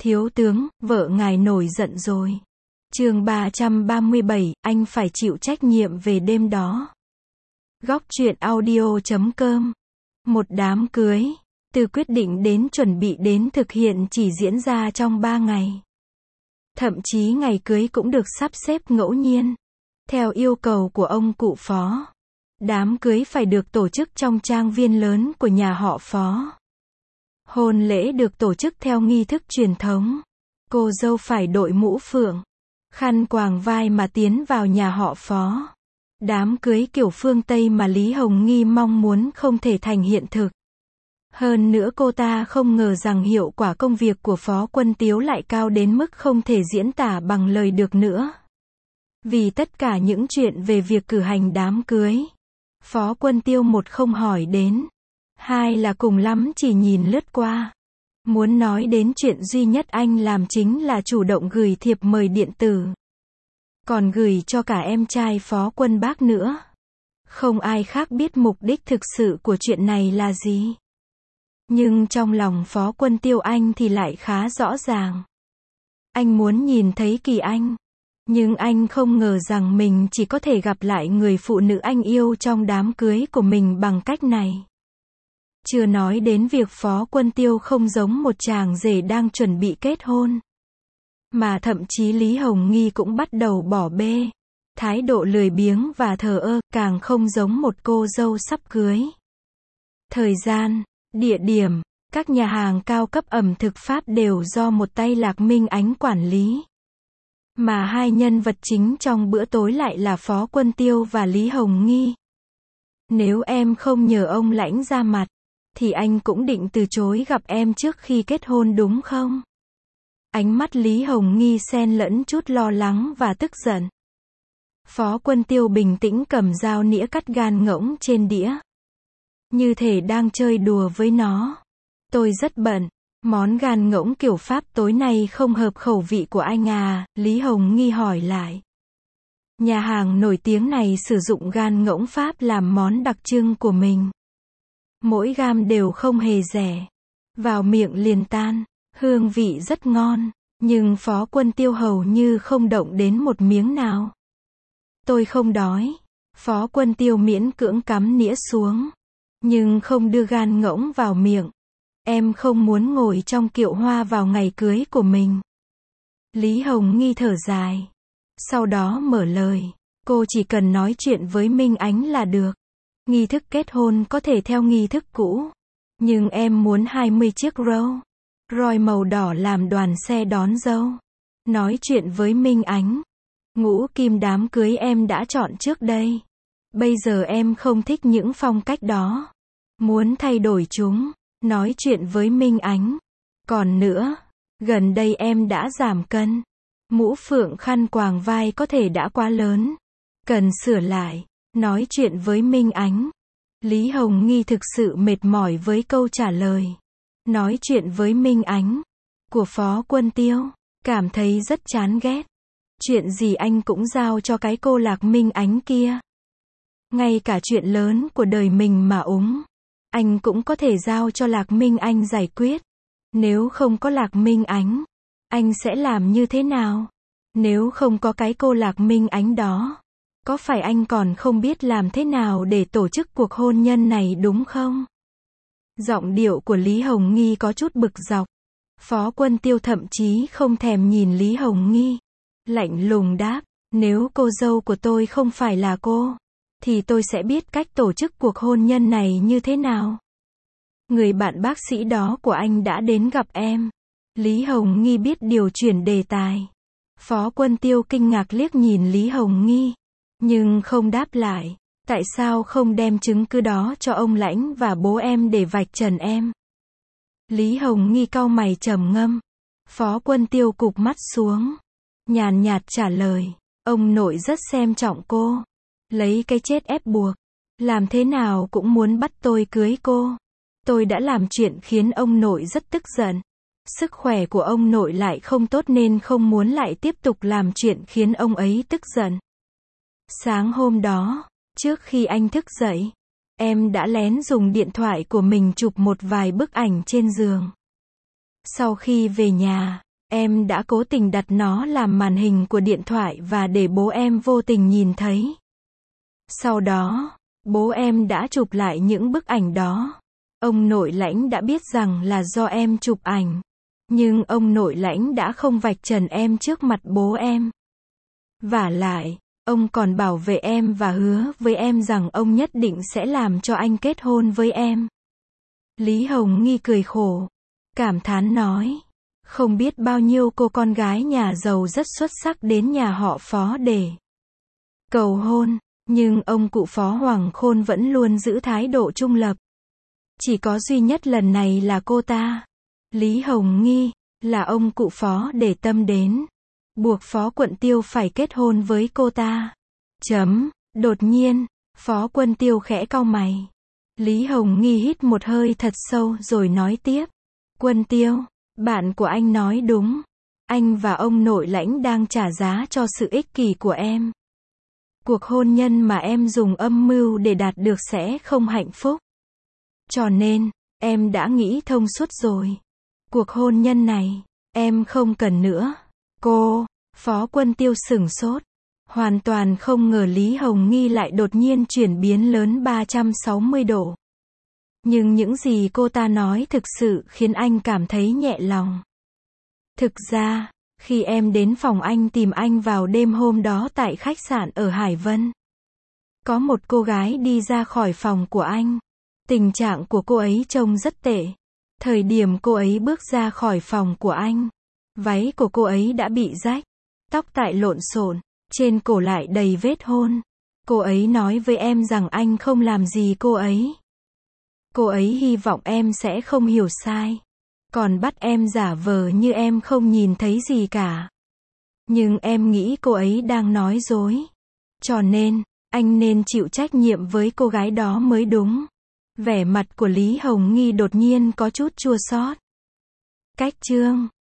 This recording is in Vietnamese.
Thiếu tướng, vợ ngài nổi giận rồi. Chương 337, anh phải chịu trách nhiệm về đêm đó. Góc truyện audio.com. Một đám cưới, từ quyết định đến chuẩn bị đến thực hiện chỉ diễn ra trong 3 ngày. Thậm chí ngày cưới cũng được sắp xếp ngẫu nhiên. Theo yêu cầu của ông cụ Phó, đám cưới phải được tổ chức trong trang viên lớn của nhà họ Phó. Hôn lễ được tổ chức theo nghi thức truyền thống. Cô dâu phải đội mũ phượng, khăn quàng vai mà tiến vào nhà họ Phó. Đám cưới kiểu phương Tây mà Lý Hồng Nghi mong muốn không thể thành hiện thực. Hơn nữa cô ta không ngờ rằng hiệu quả công việc của Phó Quân Tiếu lại cao đến mức không thể diễn tả bằng lời được nữa. Vì tất cả những chuyện về việc cử hành đám cưới, Phó Quân Tiêu một không hỏi đến, hai là cùng lắm chỉ nhìn lướt qua. Muốn nói đến chuyện duy nhất anh làm chính là chủ động gửi thiệp mời điện tử. Còn gửi cho cả em trai Phó Quân Bác nữa. Không ai khác biết mục đích thực sự của chuyện này là gì. Nhưng trong lòng Phó Quân Tiêu anh thì lại khá rõ ràng. Anh muốn nhìn thấy Kỳ Anh. Nhưng anh không ngờ rằng mình chỉ có thể gặp lại người phụ nữ anh yêu trong đám cưới của mình bằng cách này. Chưa nói đến việc Phó Quân Tiêu không giống một chàng rể đang chuẩn bị kết hôn. Mà thậm chí Lý Hồng Nghi cũng bắt đầu bỏ bê. Thái độ lười biếng và thờ ơ, càng không giống một cô dâu sắp cưới. Thời gian, địa điểm, các nhà hàng cao cấp ẩm thực Pháp đều do một tay Lạc Minh Ánh quản lý. Mà hai nhân vật chính trong bữa tối lại là Phó Quân Tiêu và Lý Hồng Nghi. Nếu em không nhờ ông Lãnh ra mặt, thì anh cũng định từ chối gặp em trước khi kết hôn đúng không? Ánh mắt Lý Hồng Nghi xen lẫn chút lo lắng và tức giận. Phó Quân Tiêu bình tĩnh cầm dao nĩa cắt gan ngỗng trên đĩa. Như thể đang chơi đùa với nó. Tôi rất bận. Món gan ngỗng kiểu Pháp tối nay không hợp khẩu vị của anh à? Lý Hồng Nghi hỏi lại. Nhà hàng nổi tiếng này sử dụng gan ngỗng Pháp làm món đặc trưng của mình. Mỗi gam đều không hề rẻ. Vào miệng liền tan. Hương vị rất ngon. Nhưng Phó Quân Tiêu hầu như không động đến một miếng nào. Tôi không đói. Phó Quân Tiêu miễn cưỡng cắm nĩa xuống. Nhưng không đưa gan ngỗng vào miệng. Em không muốn ngồi trong kiệu hoa vào ngày cưới của mình. Lý Hồng Nghi thở dài. Sau đó mở lời. Cô chỉ cần nói chuyện với Minh Ánh là được. Nghi thức kết hôn có thể theo nghi thức cũ. Nhưng em muốn 20 chiếc Rolls Royce màu đỏ làm đoàn xe đón dâu. Nói chuyện với Minh Ánh. Ngũ kim đám cưới em đã chọn trước đây. Bây giờ em không thích những phong cách đó. Muốn thay đổi chúng. Nói chuyện với Minh Ánh. Còn nữa, gần đây em đã giảm cân. Mũ phượng khăn quàng vai có thể đã quá lớn. Cần sửa lại. Nói chuyện với Minh Ánh. Lý Hồng Nghi thực sự mệt mỏi với câu trả lời. Nói chuyện với Minh Ánh. Của Phó Quân Tiêu. Cảm thấy rất chán ghét. Chuyện gì anh cũng giao cho cái cô Lạc Minh Ánh kia. Ngay cả chuyện lớn của đời mình mà anh cũng có thể giao cho Lạc Minh Anh giải quyết. Nếu không có Lạc Minh Ánh, anh sẽ làm như thế nào? Nếu không có cái cô Lạc Minh Ánh đó, có phải anh còn không biết làm thế nào để tổ chức cuộc hôn nhân này đúng không? Giọng điệu của Lý Hồng Nghi có chút bực dọc. Phó Quân Tiêu thậm chí không thèm nhìn Lý Hồng Nghi. Lạnh lùng đáp, nếu cô dâu của tôi không phải là cô, thì tôi sẽ biết cách tổ chức cuộc hôn nhân này như thế nào. Người bạn bác sĩ đó của anh đã đến gặp em. Lý Hồng Nghi biết điều chuyển đề tài. Phó Quân Tiêu kinh ngạc liếc nhìn Lý Hồng Nghi, nhưng không đáp lại. Tại sao không đem chứng cứ đó cho ông Lãnh và bố em để vạch trần em? Lý Hồng Nghi cau mày trầm ngâm. Phó Quân Tiêu cụp mắt xuống. Nhàn nhạt trả lời. Ông nội rất xem trọng cô. Lấy cái chết ép buộc. Làm thế nào cũng muốn bắt tôi cưới cô. Tôi đã làm chuyện khiến ông nội rất tức giận. Sức khỏe của ông nội lại không tốt nên không muốn lại tiếp tục làm chuyện khiến ông ấy tức giận. Sáng hôm đó, trước khi anh thức dậy, em đã lén dùng điện thoại của mình chụp một vài bức ảnh trên giường. Sau khi về nhà, Em đã cố tình đặt nó làm màn hình của điện thoại và để bố em vô tình nhìn thấy. Sau đó, bố em đã chụp lại những bức ảnh đó. Ông nội lãnh đã biết rằng là do em chụp ảnh. Nhưng ông nội lãnh đã không vạch trần em trước mặt bố em. Vả lại, ông còn bảo vệ em và hứa với em rằng ông nhất định sẽ làm cho anh kết hôn với em. Lý Hồng Nghi cười khổ, cảm thán nói, không biết bao nhiêu cô con gái nhà giàu rất xuất sắc đến nhà họ Phó để cầu hôn, nhưng ông cụ Phó Hoàng Khôn vẫn luôn giữ thái độ trung lập. Chỉ có duy nhất lần này là cô ta, Lý Hồng Nghi, là ông cụ Phó để tâm đến, buộc Phó Quận Tiêu phải kết hôn với cô ta. Đột nhiên, Phó Quân Tiêu khẽ cau mày. Lý Hồng Nghi hít một hơi thật sâu rồi nói tiếp. Quân Tiêu, bạn của anh nói đúng. Anh và ông nội lãnh đang trả giá cho sự ích kỷ của em. Cuộc hôn nhân mà em dùng âm mưu để đạt được sẽ không hạnh phúc. Cho nên, em đã nghĩ thông suốt rồi. Cuộc hôn nhân này, em không cần nữa. Cô, Phó Quân Tiêu sửng sốt. Hoàn toàn không ngờ Lý Hồng Nghi lại đột nhiên chuyển biến lớn 360 độ. Nhưng những gì cô ta nói thực sự khiến anh cảm thấy nhẹ lòng. Thực ra, khi em đến phòng anh tìm anh vào đêm hôm đó tại khách sạn ở Hải Vân, có một cô gái đi ra khỏi phòng của anh. Tình trạng của cô ấy trông rất tệ. Thời điểm cô ấy bước ra khỏi phòng của anh, váy của cô ấy đã bị rách, tóc tại lộn xộn, trên cổ lại đầy vết hôn. Cô ấy nói với em rằng anh không làm gì cô ấy. Cô ấy hy vọng em sẽ không hiểu sai. Còn bắt em giả vờ như em không nhìn thấy gì cả. Nhưng em nghĩ cô ấy đang nói dối. Cho nên, anh nên chịu trách nhiệm với cô gái đó mới đúng. Vẻ mặt của Lý Hồng Nghi đột nhiên có chút chua xót. Cách chương